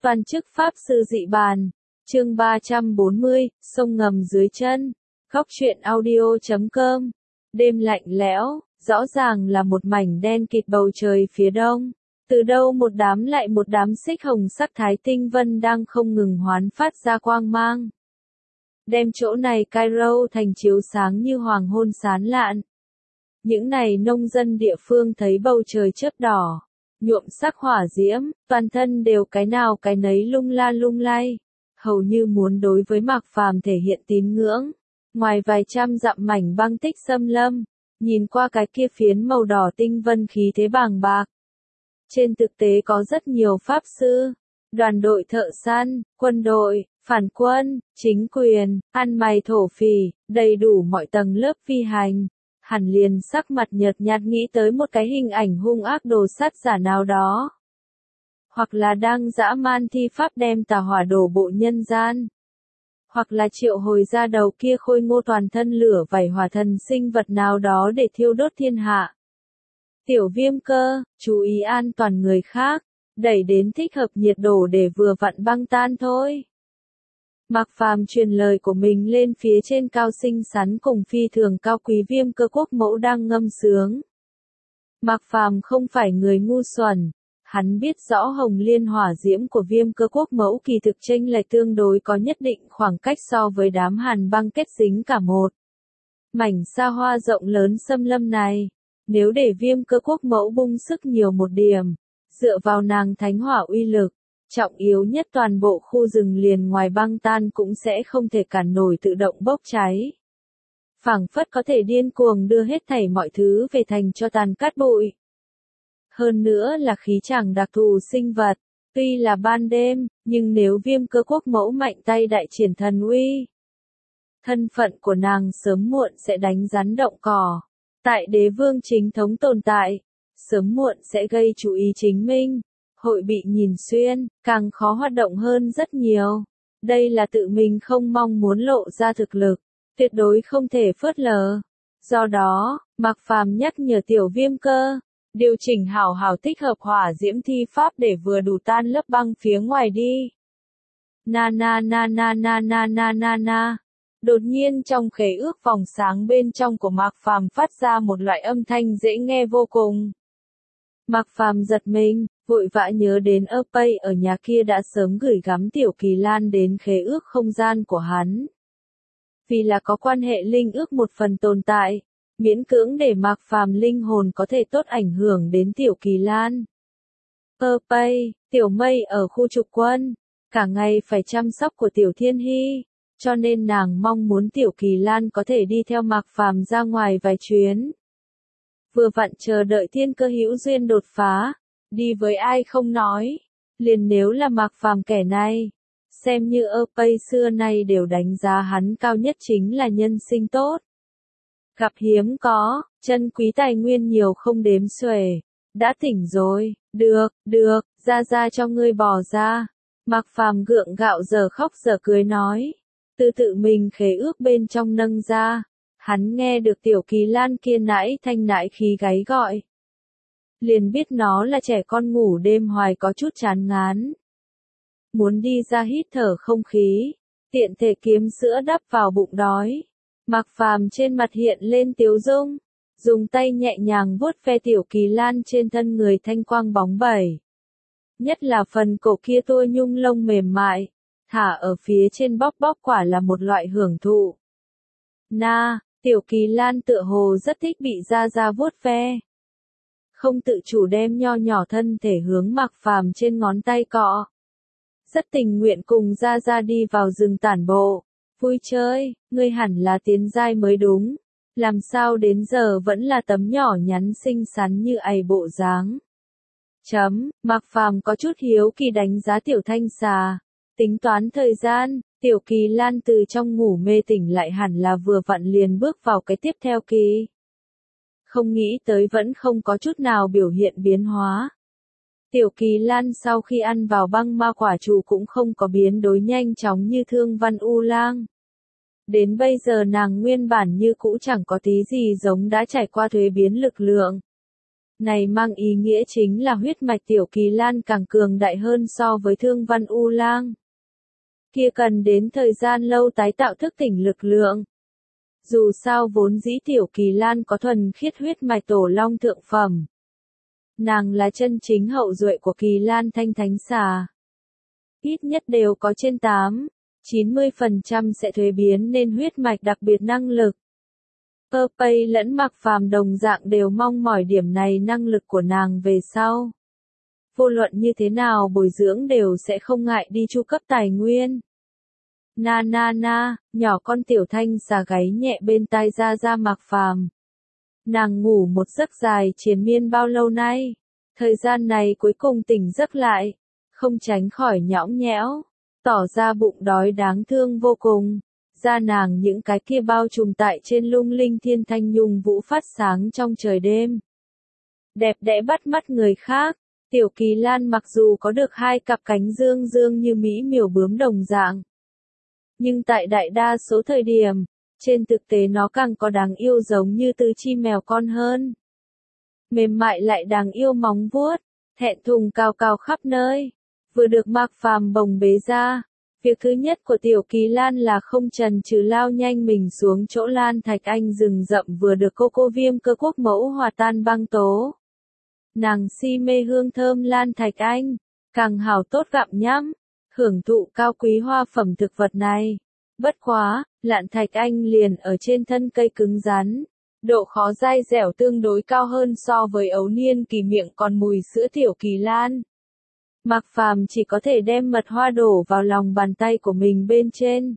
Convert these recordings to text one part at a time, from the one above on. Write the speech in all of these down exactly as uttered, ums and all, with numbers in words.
Toàn chức Pháp Sư Dị Bàn, chương ba trăm bốn mươi, sông ngầm dưới chân, góc truyện audio chấm com. Đêm lạnh lẽo, rõ ràng là một mảnh đen kịt bầu trời phía đông. Từ đâu một đám lại một đám xích hồng sắc thái tinh vân đang không ngừng hoán phát ra quang mang. Đem chỗ này Cairo thành chiếu sáng như hoàng hôn sáng lạn. Những này nông dân địa phương thấy bầu trời chớp đỏ, nhuộm sắc hỏa diễm, toàn thân đều cái nào cái nấy lung la lung lay, hầu như muốn đối với Mạc Phàm thể hiện tín ngưỡng. Ngoài vài trăm dặm mảnh băng tích xâm lâm, nhìn qua cái kia phiến màu đỏ tinh vân khí thế bàng bạc. Trên thực tế có rất nhiều pháp sư, đoàn đội thợ săn, quân đội, phản quân, chính quyền, ăn mày thổ phỉ, đầy đủ mọi tầng lớp phi hành. Hẳn liền sắc mặt nhợt nhạt nghĩ tới một cái hình ảnh hung ác đồ sát giả nào đó. Hoặc là đang dã man thi pháp đem tà hỏa đổ bộ nhân gian. Hoặc là triệu hồi ra đầu kia khôi ngô toàn thân lửa vảy hỏa thần sinh vật nào đó để thiêu đốt thiên hạ. Tiểu Viêm Cơ, chú ý an toàn người khác, đẩy đến thích hợp nhiệt độ để vừa vặn băng tan thôi. Mạc Phàm truyền lời của mình lên phía trên cao xinh xắn cùng phi thường cao quý Viêm Cơ quốc mẫu đang ngâm sướng. Mạc Phàm không phải người ngu xuẩn, hắn biết rõ hồng liên hỏa diễm của Viêm Cơ quốc mẫu kỳ thực chênh lệch tương đối có nhất định khoảng cách so với đám hàn băng kết dính cả một mảnh xa hoa rộng lớn xâm lâm này. Nếu để Viêm Cơ quốc mẫu bung sức nhiều một điểm, dựa vào nàng thánh hỏa uy lực, trọng yếu nhất toàn bộ khu rừng liền ngoài băng tan cũng sẽ không thể cản nổi tự động bốc cháy. Phảng phất có thể điên cuồng đưa hết thảy mọi thứ về thành cho tàn cát bụi. Hơn nữa là khí chàng đặc thù sinh vật, tuy là ban đêm, nhưng nếu Viêm Cơ quốc mẫu mạnh tay đại triển thần uy, thân phận của nàng sớm muộn sẽ đánh rắn động cỏ. Tại đế vương chính thống tồn tại, sớm muộn sẽ gây chú ý chính minh, hội bị nhìn xuyên, càng khó hoạt động hơn rất nhiều. Đây là tự mình không mong muốn lộ ra thực lực, tuyệt đối không thể phớt lờ. Do đó, Mạc Phàm nhắc nhở Tiểu Viêm Cơ, điều chỉnh hảo hảo thích hợp hỏa diễm thi pháp để vừa đủ tan lớp băng phía ngoài đi. Na na na na na na na na na. Đột nhiên trong khế ước vòng sáng bên trong của Mạc Phàm phát ra một loại âm thanh dễ nghe vô cùng. Mạc Phàm giật mình, vội vã nhớ đến ơ pây ở nhà kia đã sớm gửi gắm Tiểu Kỳ Lan đến khế ước không gian của hắn. Vì là có quan hệ linh ước một phần tồn tại, miễn cưỡng để Mạc Phàm linh hồn có thể tốt ảnh hưởng đến Tiểu Kỳ Lan. Ơ pây, Tiểu Mây ở khu trục quân, cả ngày phải chăm sóc của Tiểu Thiên Hy. Cho nên nàng mong muốn Tiểu Kỳ Lan có thể đi theo Mạc Phàm ra ngoài vài chuyến. Vừa vặn chờ đợi thiên cơ hữu duyên đột phá, đi với ai không nói, liền nếu là Mạc Phàm kẻ này, xem như ơ pây xưa nay đều đánh giá hắn cao nhất chính là nhân sinh tốt. Gặp hiếm có, chân quý tài nguyên nhiều không đếm xuể, đã tỉnh rồi, được, được, ra ra cho ngươi bỏ ra. Mạc Phàm gượng gạo giờ khóc giờ cười nói. Từ tự mình khế ước bên trong nâng ra, hắn nghe được Tiểu Kỳ Lan kia nãi thanh nãi khí gáy gọi. Liền biết nó là trẻ con ngủ đêm hoài có chút chán ngán. Muốn đi ra hít thở không khí, tiện thể kiếm sữa đắp vào bụng đói. Mạc Phàm trên mặt hiện lên tiếu dung, dùng tay nhẹ nhàng vuốt ve Tiểu Kỳ Lan trên thân người thanh quang bóng bẩy. Nhất là phần cổ kia tua nhung lông mềm mại. Thả ở phía trên bóp bóp quả là một loại hưởng thụ. Na, Tiểu Kỳ Lan tựa hồ rất thích bị Gia Gia vuốt ve. Không tự chủ đem nho nhỏ thân thể hướng Mạc Phàm trên ngón tay cọ. Rất tình nguyện cùng Gia Gia đi vào rừng tản bộ. Vui chơi, ngươi hẳn là tiến giai mới đúng. Làm sao đến giờ vẫn là tấm nhỏ nhắn xinh xắn như ày bộ dáng. Chấm, Mạc Phàm có chút hiếu kỳ đánh giá Tiểu Thanh Xà. Tính toán thời gian, Tiểu Kỳ Lan từ trong ngủ mê tỉnh lại hẳn là vừa vặn liền bước vào cái tiếp theo kỳ. Không nghĩ tới vẫn không có chút nào biểu hiện biến hóa. Tiểu Kỳ Lan sau khi ăn vào băng ma quả chủ cũng không có biến đối nhanh chóng như Thương Văn U Lang. Đến bây giờ nàng nguyên bản như cũ chẳng có tí gì giống đã trải qua thuế biến lực lượng. Này mang ý nghĩa chính là huyết mạch Tiểu Kỳ Lan càng cường đại hơn so với Thương Văn U Lang. Kia cần đến thời gian lâu tái tạo thức tỉnh lực lượng. Dù sao vốn dĩ Tiểu Kỳ Lan có thuần khiết huyết mạch tổ long thượng phẩm. Nàng là chân chính hậu duệ của Kỳ Lan Thanh Thánh Xà. Ít nhất đều có trên tám, chín mươi phần trăm sẽ thuế biến nên huyết mạch đặc biệt năng lực. Purpay lẫn Mạc Phàm đồng dạng đều mong mỏi điểm này năng lực của nàng về sau. Vô luận như thế nào bồi dưỡng đều sẽ không ngại đi chu cấp tài nguyên. Na na na, nhỏ con Tiểu Thanh Xà gáy nhẹ bên tai ra ra Mạc Phàm. Nàng ngủ một giấc dài triền miên bao lâu nay, thời gian này cuối cùng tỉnh giấc lại, không tránh khỏi nhõng nhẽo, tỏ ra bụng đói đáng thương vô cùng. Da nàng những cái kia bao trùm tại trên lung linh thiên thanh nhung vũ phát sáng trong trời đêm. Đẹp đẽ bắt mắt người khác, Tiểu Kỳ Lan mặc dù có được hai cặp cánh dương dương như mỹ miều bướm đồng dạng. Nhưng tại đại đa số thời điểm, trên thực tế nó càng có đáng yêu giống như tứ chi mèo con hơn. Mềm mại lại đáng yêu móng vuốt, thẹn thùng cao cao khắp nơi, vừa được Mạc Phàm bồng bế ra. Việc thứ nhất của Tiểu Kỳ Lan là không chần chừ lao nhanh mình xuống chỗ Lan Thạch Anh rừng rậm vừa được cô cô Viêm Cơ Quốc mẫu hòa tan băng tố. Nàng si mê hương thơm Lan Thạch Anh, càng hảo tốt gặm nhắm, hưởng thụ cao quý hoa phẩm thực vật này. Bất quá, Lan Thạch Anh liền ở trên thân cây cứng rắn, độ khó dai dẻo tương đối cao hơn so với ấu niên kỳ miệng còn mùi sữa Tiểu Kỳ Lan. Mạc Phàm chỉ có thể đem mật hoa đổ vào lòng bàn tay của mình bên trên.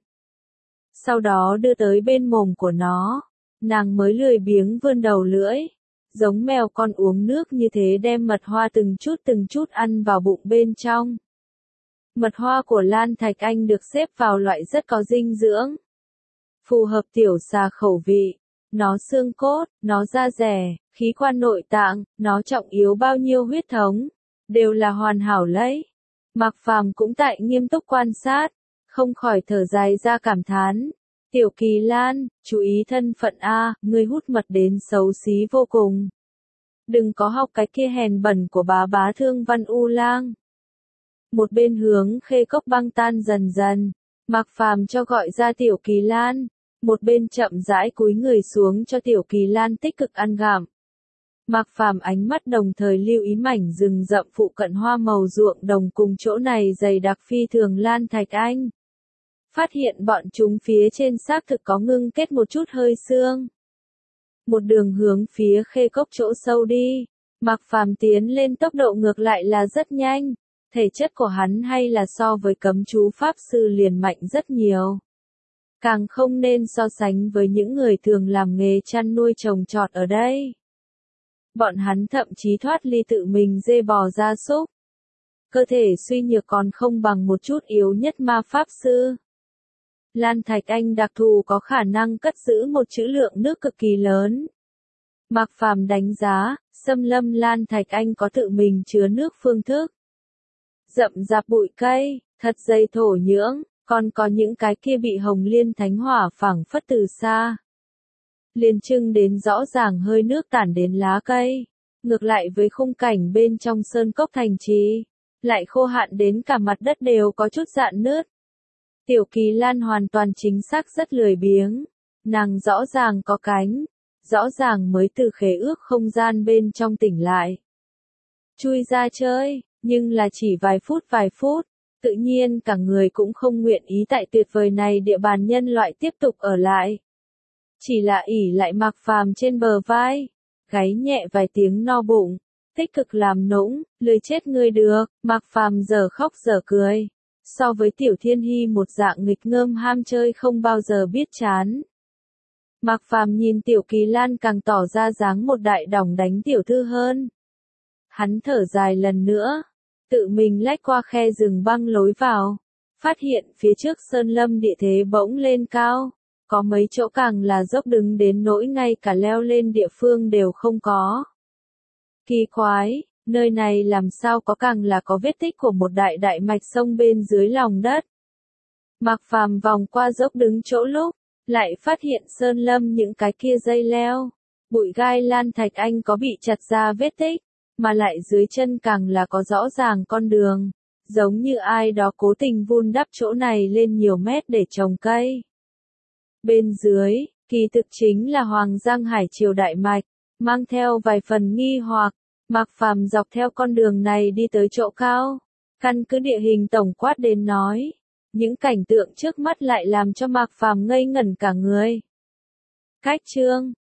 Sau đó đưa tới bên mồm của nó, nàng mới lười biếng vươn đầu lưỡi, giống mèo con uống nước như thế đem mật hoa từng chút từng chút ăn vào bụng bên trong. Mật hoa của Lan Thạch Anh được xếp vào loại rất có dinh dưỡng, phù hợp tiểu xà khẩu vị. Nó xương cốt, nó da dẻ, khí quan nội tạng, nó trọng yếu bao nhiêu huyết thống, đều là hoàn hảo lấy. Mạc Phàm cũng tại nghiêm túc quan sát, không khỏi thở dài ra cảm thán. Tiểu Kỳ Lan, chú ý thân phận a, ngươi hút mật đến xấu xí vô cùng. Đừng có học cái kia hèn bẩn của bá bá Thương Văn U Lang. Một bên hướng Khê Cốc băng tan dần dần, Mạc Phàm cho gọi ra Tiểu Kỳ Lan, một bên chậm rãi cúi người xuống cho Tiểu Kỳ Lan tích cực ăn gặm. Mạc Phàm ánh mắt đồng thời lưu ý mảnh rừng rậm phụ cận hoa màu ruộng đồng cùng chỗ này dày đặc phi thường Lan Thạch Anh. Phát hiện bọn chúng phía trên xác thực có ngưng kết một chút hơi xương. Một đường hướng phía Khê Cốc chỗ sâu đi, Mạc Phàm tiến lên tốc độ ngược lại là rất nhanh, thể chất của hắn hay là so với cấm chú pháp sư liền mạnh rất nhiều. Càng không nên so sánh với những người thường làm nghề chăn nuôi trồng trọt ở đây. Bọn hắn thậm chí thoát ly tự mình dê bò gia súc. Cơ thể suy nhược còn không bằng một chút yếu nhất ma pháp sư. Lan Thạch Anh đặc thù có khả năng cất giữ một trữ lượng nước cực kỳ lớn. Mạc Phàm đánh giá, xâm lâm Lan Thạch Anh có tự mình chứa nước phương thức. Rậm rạp bụi cây, thật dày thổ nhưỡng, còn có những cái kia bị hồng liên thánh hỏa phảng phất từ xa. Liền trưng đến rõ ràng hơi nước tản đến lá cây, ngược lại với khung cảnh bên trong sơn cốc thành trì, lại khô hạn đến cả mặt đất đều có chút rạn nứt. Tiểu Kỳ Lan hoàn toàn chính xác rất lười biếng, nàng rõ ràng có cánh, rõ ràng mới từ khế ước không gian bên trong tỉnh lại. Chui ra chơi, nhưng là chỉ vài phút vài phút, tự nhiên cả người cũng không nguyện ý tại tuyệt vời này địa bàn nhân loại tiếp tục ở lại. Chỉ là ỉ lại Mạc Phàm trên bờ vai, gáy nhẹ vài tiếng no bụng, tích cực làm nũng, lười chết ngươi được. Mạc Phàm giờ khóc giờ cười, so với Tiểu Thiên Hy một dạng nghịch ngợm ham chơi không bao giờ biết chán. Mạc Phàm nhìn Tiểu Kỳ Lan càng tỏ ra dáng một đại đỏng đánh tiểu thư hơn. Hắn thở dài lần nữa, tự mình lách qua khe rừng băng lối vào, phát hiện phía trước sơn lâm địa thế bỗng lên cao. Có mấy chỗ càng là dốc đứng đến nỗi ngay cả leo lên địa phương đều không có. Kỳ quái, nơi này làm sao có càng là có vết tích của một đại đại mạch sông bên dưới lòng đất. Mạc Phàm vòng qua dốc đứng chỗ lúc, lại phát hiện sơn lâm những cái kia dây leo, Bụi gai lan thạch anh có bị chặt ra vết tích, mà lại dưới chân càng là có rõ ràng con đường, giống như ai đó cố tình vun đắp chỗ này lên nhiều mét để trồng cây. Bên dưới, kỳ thực chính là Hoàng Giang Hải Triều Đại Mạch, mang theo vài phần nghi hoặc, Mạc Phàm dọc theo con đường này đi tới chỗ cao, căn cứ địa hình tổng quát đến nói, những cảnh tượng trước mắt lại làm cho Mạc Phàm ngây ngẩn cả người. Cách chương